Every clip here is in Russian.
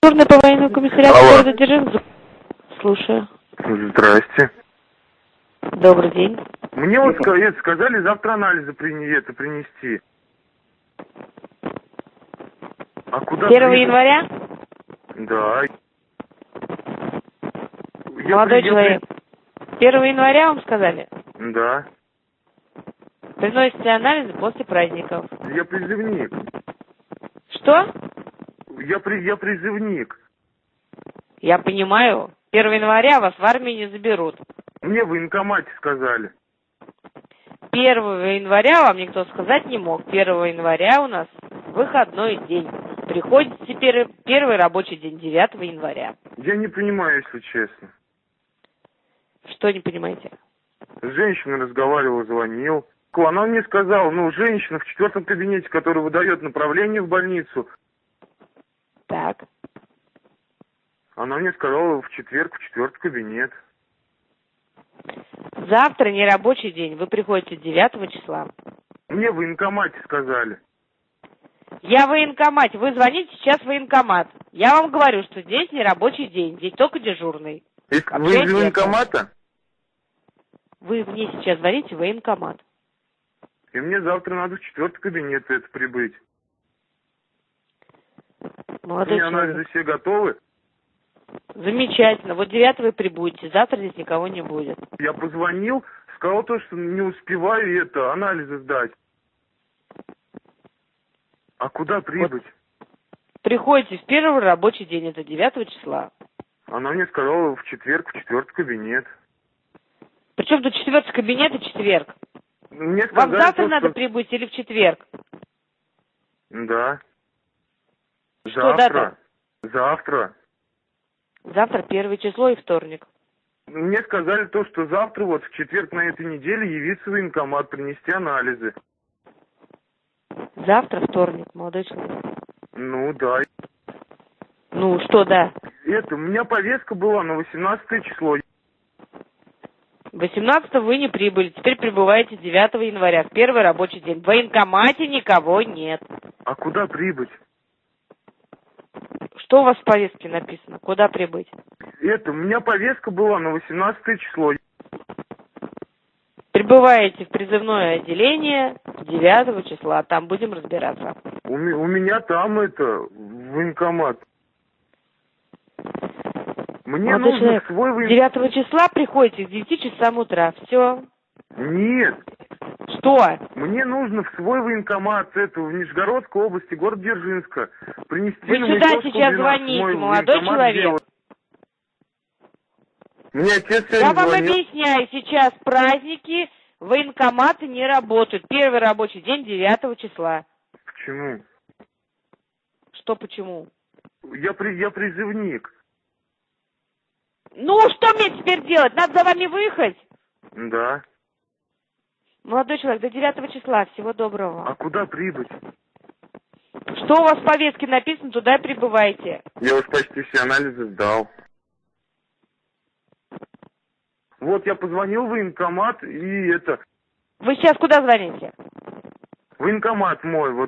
Дежурный по военному комиссариату города Дзержинск. Слушаю. Здрасте. Добрый день. Мне вот сказали завтра анализы принести. А куда 1 января? Да. Молодой человек. 1 января вам сказали? Да. Приносите анализы после праздников. Я призывник. Что? Я призывник. Я понимаю. 1 января вас в армию не заберут. Мне в военкомате сказали. 1 января вам никто сказать не мог. 1 января у нас выходной день. Приходите первый рабочий день, 9 января. Я не понимаю, если честно. Что не понимаете? С женщиной разговаривал, звонил. Она мне сказала, женщина в 4 кабинете, которая выдает направление в больницу. Так. Она мне сказала в четверг в 4 кабинет. Завтра не рабочий день. Вы приходите 9 числа. Мне в военкомате сказали. Я в военкомате. Вы звоните сейчас в военкомат. Я вам говорю, что здесь не рабочий день. Здесь только дежурный. Вы из военкомата? Вы мне сейчас звоните в военкомат. И мне завтра надо в 4 кабинет прибыть. Молодой человек. Анализы все готовы? Замечательно. Вот 9 вы прибудете. Завтра здесь никого не будет. Я позвонил, сказал что не успеваю анализы сдать. А куда прибыть? Вот. Приходите в первый рабочий день, это 9 числа. Она мне сказала в четверг в 4 кабинет. Причем тут 4 кабинет и четверг? Мне сказали, вам завтра надо прибыть или в четверг? Да. Что дата? Завтра. Завтра 1 число и вторник. Мне сказали что завтра в четверг на этой неделе явиться в военкомат, принести анализы. Завтра вторник, молодой человек. Да. Что да? У меня повестка была на 18 число. 18 вы не прибыли, теперь прибываете 9 января, в первый рабочий день. В военкомате никого нет. А куда прибыть? Что у вас в повестке написано? Куда прибыть? У меня повестка была на 18 число. Прибываете в призывное отделение 9 числа, там будем разбираться. У меня там военкомат. Мне Молодой нужно человек, свой военкомат. 9 числа приходите к 9 часам утра, все. Нет. Что? Мне нужно в свой военкомат, в Нижегородской области, город Дзержинска, принести... Вы сюда сейчас звоните, молодой человек. Мне отец Я вам звонил. объясняю, сейчас праздники, военкоматы не работают. Первый рабочий день 9 числа. Почему? Что почему? Я призывник. Что мне теперь делать? Надо за вами выехать? Да. Молодой человек, до 9 числа. Всего доброго. А куда прибыть? Что у вас в повестке написано, туда и прибывайте. Я уж почти все анализы сдал. Я позвонил в военкомат и Вы сейчас куда звоните? Военкомат мой,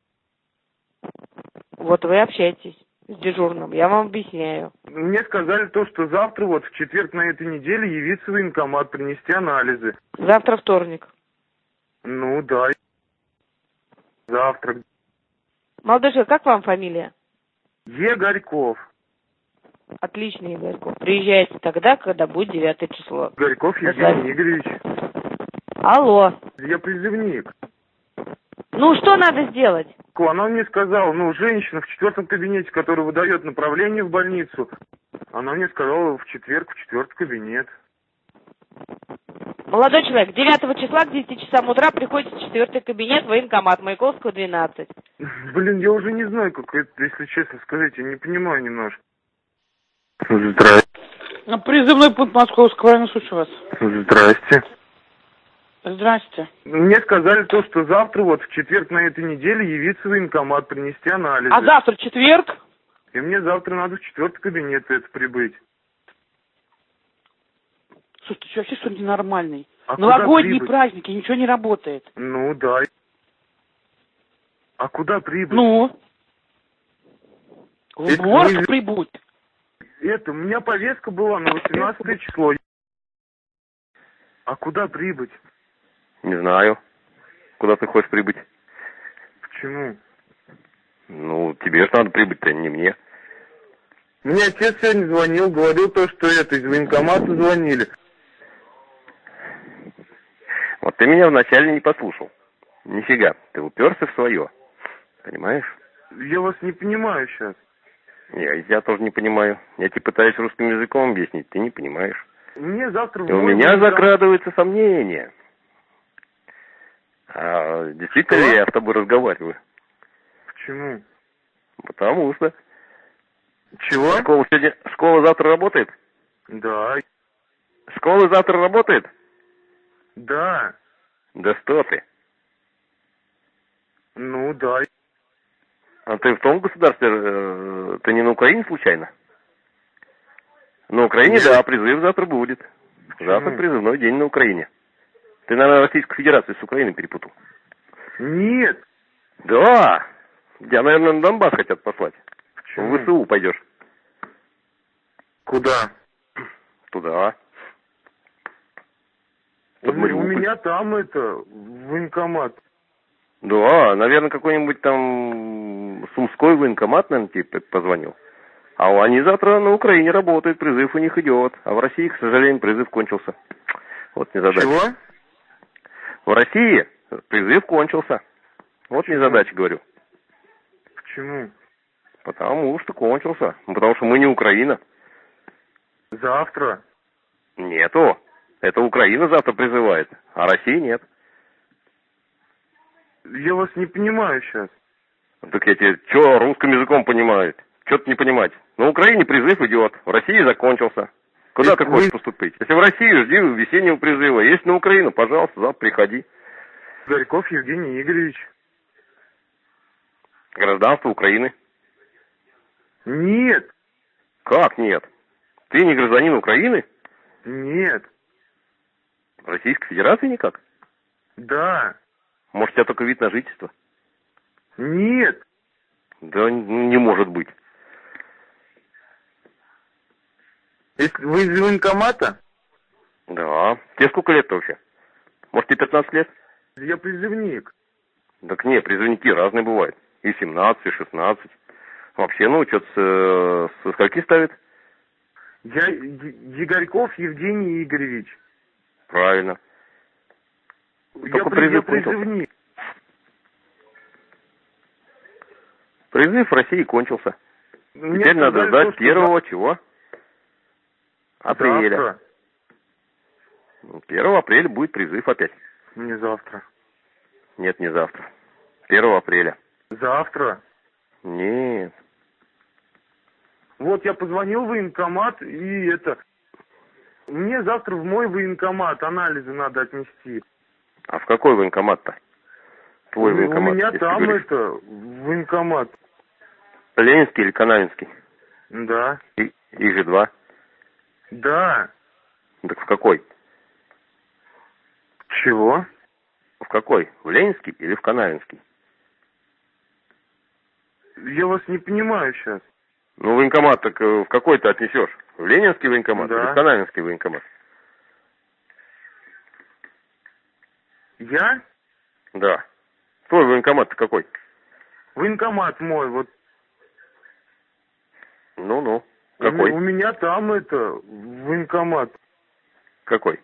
Вот вы общаетесь с дежурным, я вам объясняю. Мне сказали что завтра, в четверг на этой неделе явиться в военкомат, принести анализы. Завтра вторник. Да. Завтра. Молодой человек, как вам фамилия? Горьков. Отлично, Игорьков. Приезжайте тогда, когда будет 9 число. Горьков Евгений Игоревич. Алло. Я призывник. Что надо сделать? Она мне сказала, женщина в 4 кабинете, которая выдает направление в больницу. Она мне сказала в четверг в 4 кабинет. Молодой человек, 9 числа к 10 часам утра приходите в 4 кабинет, военкомат, Маяковского, 12. Я уже не знаю, как это, если честно сказать, я не понимаю немножко. Здрасте. Призывной пункт Московского района, слушаю вас. Здрасте. Здрасте. Мне сказали что завтра, в четверг на этой неделе явиться в военкомат, принести анализы. А завтра четверг? И мне завтра надо в 4 кабинет прибыть. Слушай, ты вообще что ли ненормальный? А новогодние праздники, ничего не работает. Да. А куда прибыть? В морг прибудь. У меня повестка была на 18 число. А куда прибыть? Не знаю. Куда ты хочешь прибыть? Почему? Ну, тебе же надо прибыть-то, не мне. Мне отец сегодня звонил, говорил то, что из военкомата звонили. Вот ты меня вначале не послушал. Нифига, ты уперся в свое. Понимаешь? Я вас не понимаю сейчас. Я тоже не понимаю. Я тебе пытаюсь русским языком объяснить, ты не понимаешь. Мне завтра И у меня закрадываются сомнения. А действительно ли я с тобой разговариваю? Почему? Потому что. Чего? Школа завтра работает? Да. Школа завтра работает? Да. Да что ты? Ну, да. А ты в том государстве, ты не на Украине случайно? На Украине, Нет. да, призыв завтра будет. Почему? Завтра призывной день на Украине. Ты, наверное, Российскую Федерацию с Украиной перепутал. Нет. Да. Тебя, наверное, на Донбасс хотят послать. Почему? В ВСУ пойдешь. Куда? Туда. У меня там военкомат. Да, наверное, какой-нибудь там Сумской военкомат, наверное, тебе позвонил. А они завтра на Украине работают, призыв у них идет. А в России, к сожалению, призыв кончился. Вот незадача. Чего? В России призыв кончился. Вот Почему? незадача, говорю. Почему? Потому что кончился. Потому что мы не Украина. Завтра? Нету. Это Украина завтра призывает, а Россия нет. Я вас не понимаю сейчас. Так я тебе, что русским языком понимаю? Что-то не понимать. На Украине призыв идет, в России закончился. Куда ты хочешь поступить? Если в Россию, жди весеннего призыва. Если на Украину, пожалуйста, завтра приходи. Горьков Евгений Игоревич. Гражданство Украины. Нет. Как нет? Ты не гражданин Украины? Нет. Российской Федерации никак? Да. Может, у тебя только вид на жительство? Нет. Да не может быть. Если вы из военкомата? Да. Тебе сколько лет вообще? Может, тебе 15 лет? Я призывник. Так не, призывники разные бывают. И 17, и 16. Вообще, ну, что-то со скольки ставит? Я Егорьков Евгений Игоревич. Правильно. Только Я призывник. Призыв в России кончился. Мне Теперь надо сказали, ждать первого чего? Апреля. Завтра. 1 апреля будет призыв опять. Не завтра. Нет, не завтра. 1 апреля. Завтра. Нет. Вот я позвонил в военкомат, и мне завтра в мой военкомат анализы надо отнести. А в какой военкомат-то? Твой военкомат. У меня там военкомат. Ленинский или Канавинский? Да. Их же два. Да. Так в какой? Чего? В какой? В Ленинский или в Канавинский? Я вас не понимаю сейчас. Ну, военкомат так в какой ты отнесешь? В Ленинский военкомат Да. или в Канавинский военкомат? Я? Да. Твой военкомат-то какой? Военкомат мой, вот. Ну-ну. Какой? У меня там военкомат. Какой?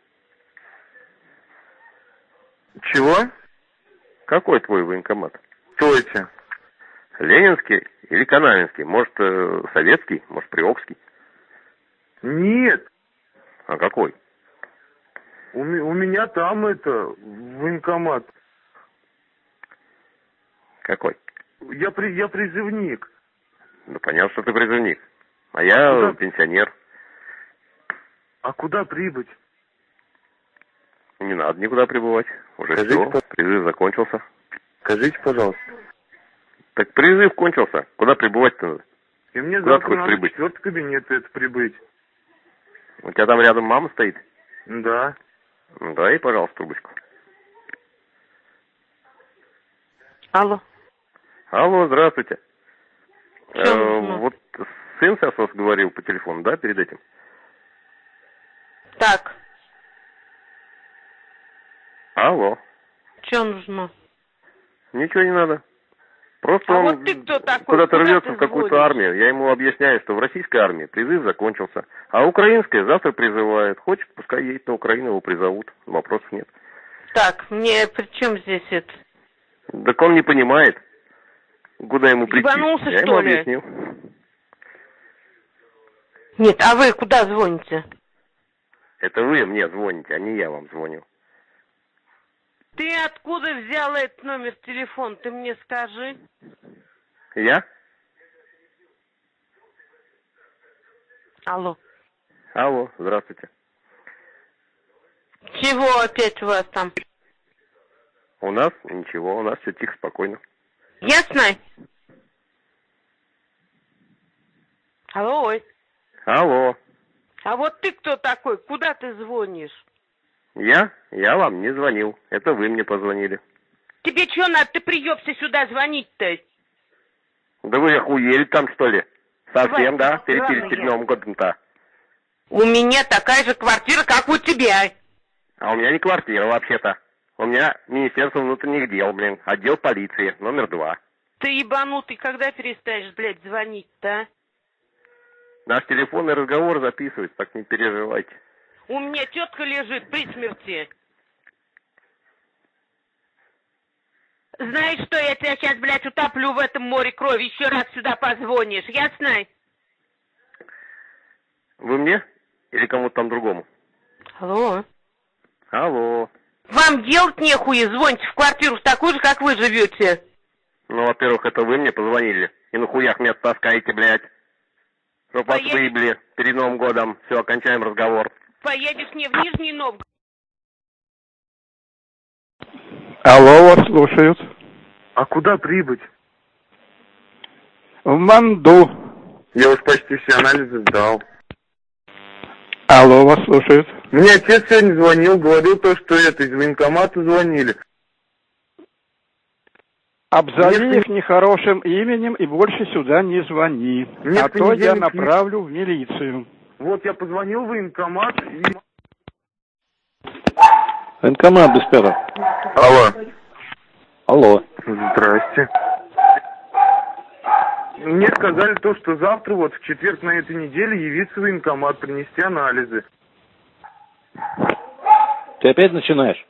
Чего? Какой твой военкомат? Стойте. Ленинский или Канавинский? Может, советский? Может, Приокский? Нет. А какой? У меня там военкомат. Какой? Я призывник. Ну, понятно, что ты призывник. А я пенсионер. А куда прибыть? Не надо никуда прибывать. Уже все, призыв закончился. Скажите, пожалуйста. Так призыв кончился. Куда прибывать-то надо? И мне Куда завтра надо прибыть? в 4-й кабинет прибыть. У тебя там рядом мама стоит? Да. Ну, дай, пожалуйста, трубочку. Алло. Алло, здравствуйте. Чё нужно? Вот сын сейчас вас говорил по телефону, да, перед этим? Так. Алло. Что нужно? Ничего не надо. Просто А он вот ты кто такой? куда-то Куда рвется ты в какую-то звонишь? армию. Я ему объясняю, что в российской армии призыв закончился, а украинская завтра призывает. Хочет, пускай едет на Украину, его призовут. Вопросов нет. Так, мне при чем здесь это? Так он не понимает, куда ему прийти. Ебанулся, Я ему что ли? объяснил. Нет, а вы куда звоните? Это вы мне звоните, а не я вам звоню. Ты откуда взял этот номер телефона? Ты мне скажи. Я? Алло. Алло, здравствуйте. Чего опять у вас там? У нас ничего, у нас все тихо, спокойно. Ясно? Алло, ой. Алло. А вот ты кто такой? Куда ты звонишь? Я вам не звонил. Это вы мне позвонили. Тебе что надо? Ты приебся сюда звонить-то? Да вы охуели там, что ли? Совсем, Давай, да? Перед ладно, Новым годом-то. У меня такая же квартира, как у тебя. А у меня не квартира, вообще-то. У меня Министерство внутренних дел, блин. Отдел полиции, номер 2. Ты ебанутый, когда перестанешь, блядь, звонить-то, а? Наш телефонный разговор записывается, так не переживайте. У меня тетка лежит при смерти. Знаешь что, я тебя сейчас, блядь, утоплю в этом море крови. Еще раз сюда позвонишь, ясно? Вы мне? Или кому-то там другому? Алло. Алло. Вам делать нехуя, звоните в квартиру такую же, как вы живете. Ну, во-первых, это вы мне позвонили. И на хуях меня таскаете, блядь. Чтоб вас Поедешь- выебли перед Новым годом. Все, окончаем разговор. Поедешь мне в Нижний Новгород. Алло, вас слушают. А куда прибыть? В Манду. Я уж почти все анализы сдал. Алло, вас слушают. Мне отец сегодня звонил, говорил то, что это, из военкомата звонили. Обзови их нехорошим именем и больше сюда не звони. Нет, а то я понедельник направлю в милицию. Вот я позвонил в военкомат и... Военкомат без пятого. Алло. Алло. Здрасте. Мне сказали то, что завтра, вот в четверг на этой неделе, явиться в военкомат, принести анализы. Ты опять начинаешь?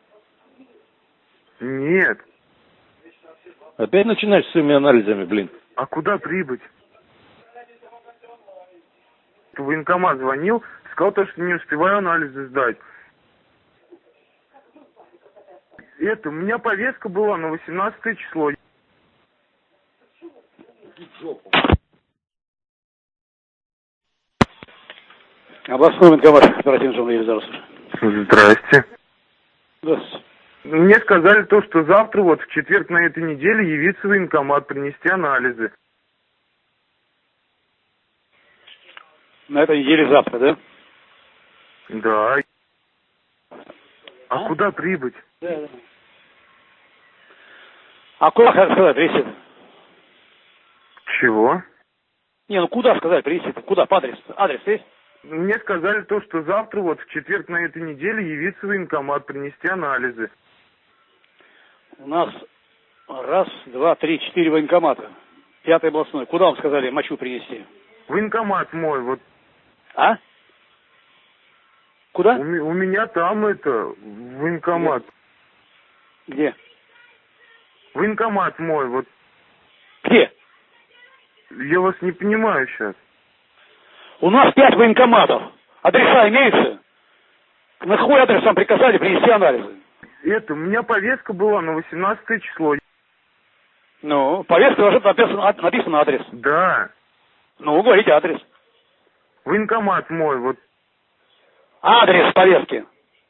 Нет. Опять начинаешь с своими анализами, блин. А куда прибыть? В военкомат звонил, сказал то, что не успеваю анализы сдать. У меня повестка была на 18 число. Областной военкомат оперативный журнал Елизаров. Здрасте. Здравствуйте. Мне сказали то, что завтра, вот в четверг на этой неделе, явиться в военкомат, принести анализы. На этой неделе завтра, да? Да. А куда прибыть? Да. А куда сказать, привезти? Чего? Не, ну куда сказать, привезти? Куда? По адресу? Адрес есть? Мне сказали то, что завтра, вот в четверг на этой неделе, явиться в военкомат, принести анализы. У нас 1, 2, 3, 4 военкомата. 5-й областной. Куда вам сказали мочу принести? Военкомат мой, вот. А? Куда? У меня там военкомат. Где? Военкомат мой, вот. Где? Я вас не понимаю сейчас. У нас 5 военкоматов. Адреса имеются? На какой адрес вам приказали принести анализы? У меня повестка была на 18 число. Ну, повестка должна написан адрес. Да. Ну, говорите адрес. Военкомат мой, вот. Адрес повестки.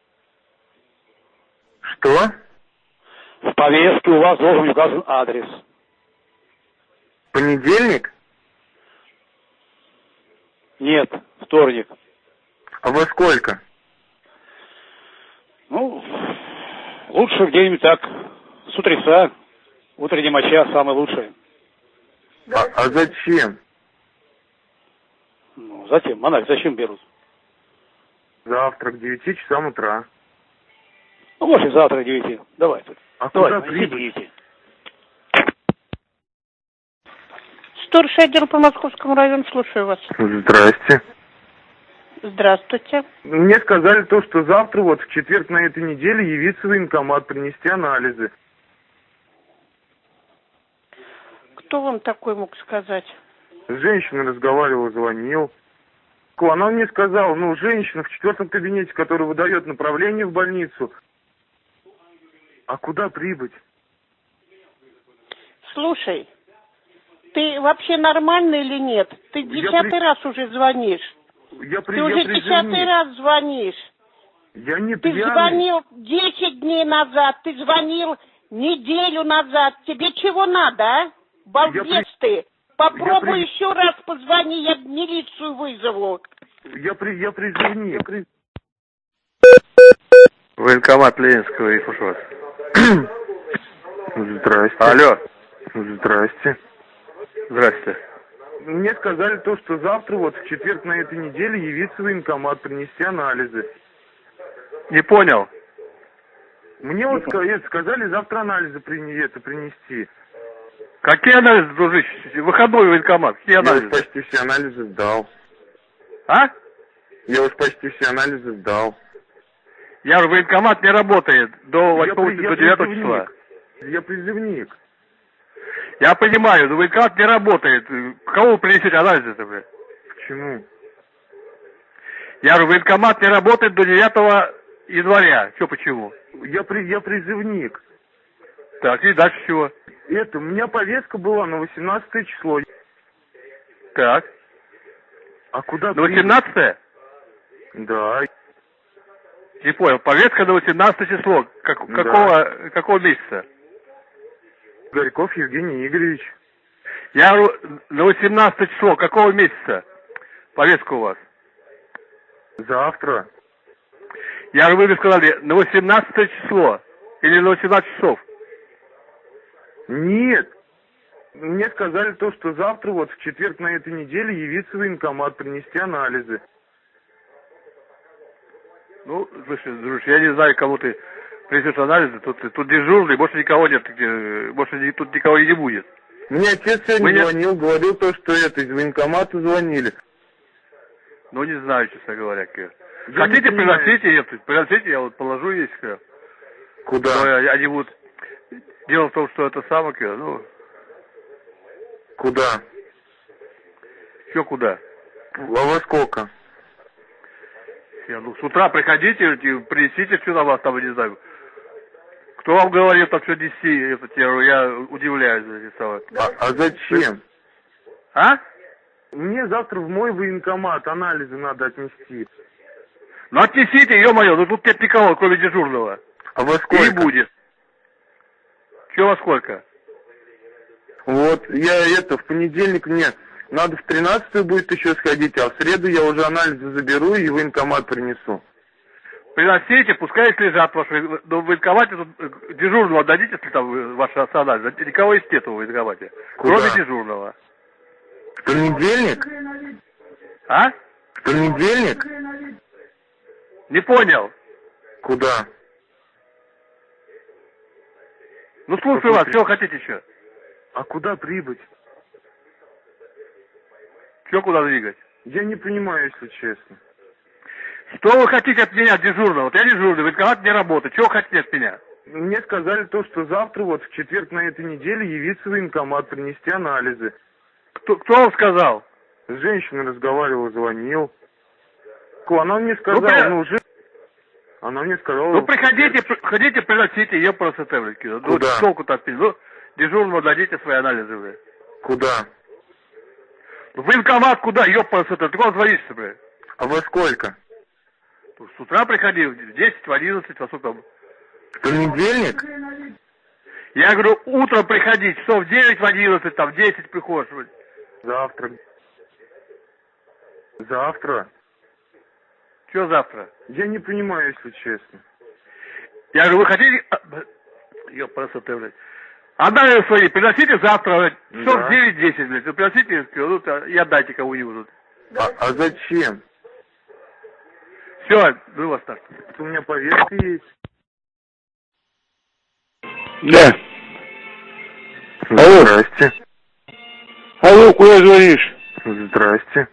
Что? В повестке у вас должен быть указан адрес. Понедельник? Нет, вторник. А во сколько? Ну, лучше где-нибудь так, с утреца. Утренняя моча самая лучшая. А зачем? Ну, затем, анализ зачем берут? Завтра к 9 часам утра. Ну, может, и завтра к 9. Давай тут. А Давай, куда прибыть? 9. Сторожный отдел по Московскому району, слушаю вас. Здрасте. Здравствуйте. Мне сказали то, что завтра, вот в четверг на этой неделе, явиться в военкомат, принести анализы. Кто вам такой мог сказать? С женщиной разговаривал, звонил. Она мне сказала, ну, женщина в 4 кабинете, которая выдает направление в больницу. А куда прибыть? Слушай, ты вообще нормальный или нет? Ты 10-й раз уже звонишь. Ты уже 10-й раз звонишь. Я не Ты пьяный. звонил 10 дней назад, ты звонил неделю назад. Тебе чего надо, а? Балбес ты. Попробуй еще раз позвони, я милицию вызову. Я призывник. Военкомат Ленинского, и слушаю вас. Здрасте. Алло. Здрасте. Здрасте. Мне сказали то, что завтра, вот в четверг на этой неделе, явиться в военкомат, принести анализы. Не понял. Мне вот сказали завтра анализы принести. Какие анализы, дружище? Выходной военкомат. Какие анализы? Я уж почти все анализы сдал. А? Я уж почти все анализы сдал. Я же военкомат не работает до 8 до 9 числа. Я призывник. Я понимаю, но военкомат не работает. Кого вы принесете анализы-то, блядь? Почему? Я же военкомат не работает до 9 января. Че, почему? Я призывник. Так, и дальше чего? У меня повестка была на 18 число. Так. А куда? На 18-е? Да. Не понял. Повестка на 18 число. Какого месяца? Горьков Евгений Игоревич. Я говорю, на 18 число. Какого месяца? Повестка у вас? Завтра. Я говорю, вы мне сказали, на 18 число. Или на 18 часов? Нет. Мне сказали то, что завтра, вот в четверг на этой неделе, явиться в военкомат, принести анализы. Ну, слушай, дружище, я не знаю, кому ты принесешь анализы. Тут дежурный, больше никого нет. Больше тут никого и не будет. Мне отец сегодня звонил, говорил то, что из военкомата звонили. Ну, не знаю, честно говоря. Хотите, приносите, я вот положу здесь. Куда? Но они будут... Дело в том, что это самое, ну... Куда? Что куда? А во сколько? Ну, с утра приходите, принесите, что на вас там, не знаю. Кто вам говорил там, что нести? Я удивляюсь. А зачем? А? Мне завтра в мой военкомат анализы надо отнести. Ну, отнесите, ё-моё, ну тут нет никого, кроме дежурного. А во сколько? И не будет. Чего во сколько? Вот, в понедельник мне надо в 13-ю будет еще сходить, а в среду я уже анализы заберу и в военкомат принесу. Приносите, пускай их лежат ваши. Но в военкомате тут дежурного отдадите, если там ваши анализы. Никого из нет в военкомате. Куда? Кроме дежурного. В понедельник? А? В понедельник? Не понял. Куда? Ну, слушаю вас, чего хотите еще? А куда прибыть? Что куда двигать? Я не понимаю, если честно. Что вы хотите от меня, дежурного? Вот я дежурный, военкомат не работает. Чего хотите от меня? Мне сказали то, что завтра, вот в четверг на этой неделе, явиться в военкомат, принести анализы. Кто вам сказал? С женщиной разговаривал, звонил. Она мне сказала, Она мне сказала... Ну, приходите, приносите, ее просто таблетки. Куда? Ну, толку-то отпить. Ну, дежурному дадите свои анализы, блядь. Куда? В военкомат куда, ёпарасы, ты куда звонишься, блядь? А во сколько? С утра приходи, в 10, в 11, во сколько там? В понедельник? Я говорю, утром приходи, часов в 9, в 11, там, в 10 приходишь, блядь. Завтра. Завтра? Что завтра? Я не понимаю, если честно. Я говорю, вы хотите... Ёпарасы, блядь. Анализы свои приносите завтра, часов в 9-10, блядь. Вы приносите и отдайте кому-нибудь. А зачем? Все, было старт. У меня повестка есть. Да. Алло. Здрасте. Алло, куда звонишь? Здрасте.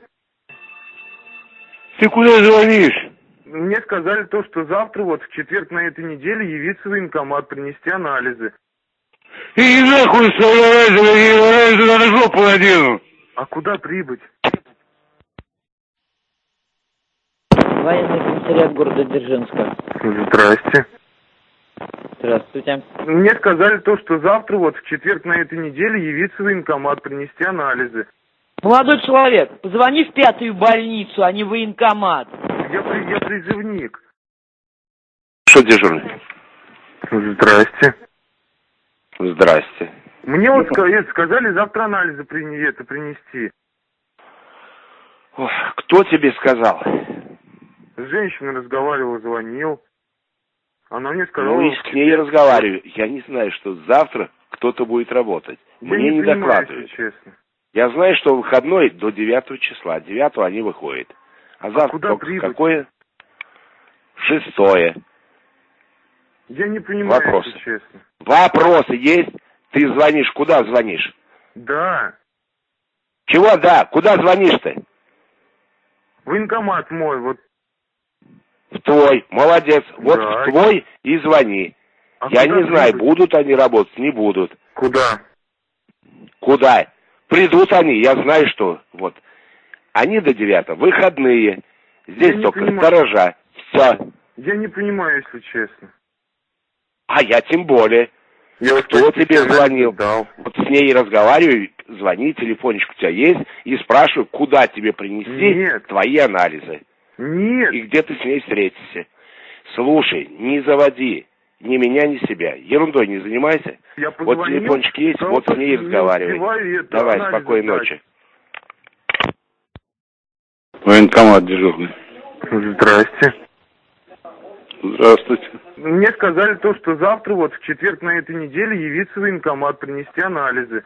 Ты куда звонишь? Мне сказали то, что завтра, вот в четверг на этой неделе, явиться в военкомат, принести анализы. И нахуй анализы на жопу надену. А куда прибыть? Военный комиссариат города Дзержинска. Здрасте. Здравствуйте. Мне сказали то, что завтра, вот в четверг на этой неделе, явиться в военкомат, принести анализы. Молодой человек, позвони в 5-ю больницу, а не в военкомат. Я призывник. Что дежурный? Здрасте. Здрасте. Мне вот сказали завтра анализы принести. Ох, кто тебе сказал? С женщиной разговаривал, звонил. Она мне сказала... Ну и с ней разговариваю. Я не знаю, что завтра кто-то будет работать. Мне не докладывают. Честно. Я знаю, что выходной до 9 числа. 9 они выходят. А завтра куда только прибыть? какое? 6. Я не понимаю, Вопросы. если честно. Вопросы есть? Ты звонишь, куда звонишь? Да. Чего да? Куда звонишь-то? Военкомат мой, вот. В твой. Молодец. Вот да. в твой и звони. Я не знаю, будут они работать, не будут. Куда? Куда? Придут они, я знаю, что. Вот. Они до 9 выходные. Здесь только сторожа. Все. Я не понимаю, если честно. А я тем более. Кто тебе звонил? Дал. Вот с ней разговариваю, звони, телефончик у тебя есть, и спрашиваю, куда тебе принести твои анализы. Нет. И где ты с ней встретишься. Слушай, не заводи ни меня, ни себя. Ерундой не занимайся. Я позвонил, вот телефончик есть, вот с ней разговаривай. Давай, спокойной ночи. Военкомат дежурный. Здрасте. Здравствуйте. Мне сказали то, что завтра, вот в четверг на этой неделе, явиться в военкомат, принести анализы.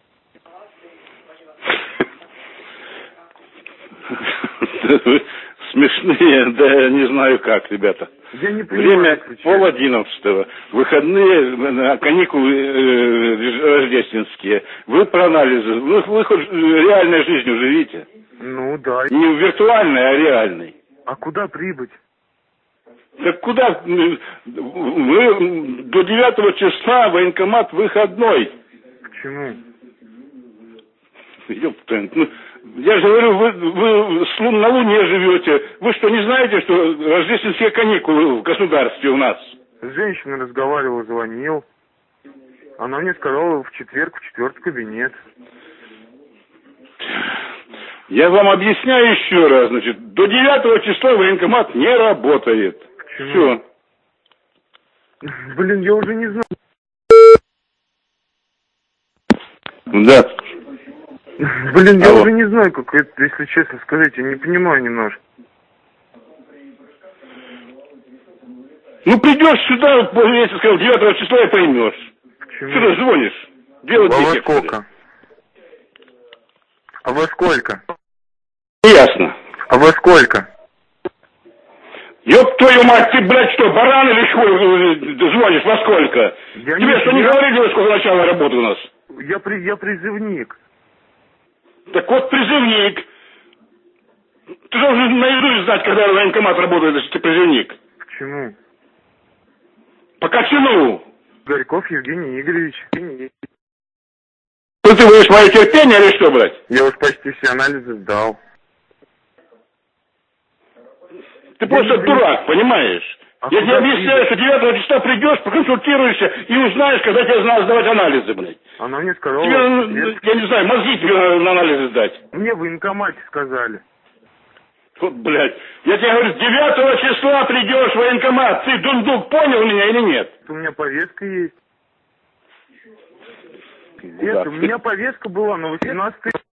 Смешные, да я не знаю как, ребята. Я не понимаю. Время 10:30. Выходные, каникулы рождественские. Вы про анализы. Вы хоть реальной жизнью живите. Ну да. Не виртуальной, а реальной. А куда прибыть? Так куда? Вы до 9 числа военкомат выходной. Почему? Ёпта, ну, я же говорю, вы на Луне живете. Вы что, не знаете, что рождественские каникулы в государстве у нас? С женщиной разговаривал, звонил. Она мне сказала в четверг, в 4-й кабинет. Я вам объясняю еще раз, значит, до 9 числа военкомат не работает. Почему? Все. Блин, я уже не знаю. Да. Блин, я уже не знаю, как это, если честно сказать, я не понимаю немножко. Ну придешь сюда, если сказал 9 числа, и поймешь. Почему? Что ты звонишь? Делать а во нечего. сколько? А во сколько? Ясно. А во сколько? Ёб твою мать, ты, блядь, что, баран или что, звонишь, во сколько? Тебе что, не говорили, во сколько начала работы у нас? Я призывник. Так вот, призывник. Ты должен наизусть знать, когда военкомат работает, если ты призывник. Почему? По кочану. Горьков Евгений Игоревич. Ну ты будешь мое терпение или что, блядь? Я уж почти все анализы сдал. Ты просто дурак, понимаешь? Я тебе объясняю, что 9 числа придешь, проконсультируешься и узнаешь, когда тебе надо сдавать анализы, блядь. Она мне сказала... Тебе, я не знаю, мозги тебе на анализы сдать. Мне в военкомате сказали. Вот, блядь. Я тебе говорю, 9 числа придешь в военкомат. Ты, дундук, понял меня или нет? У меня повестка есть. Нет, у меня повестка была на 18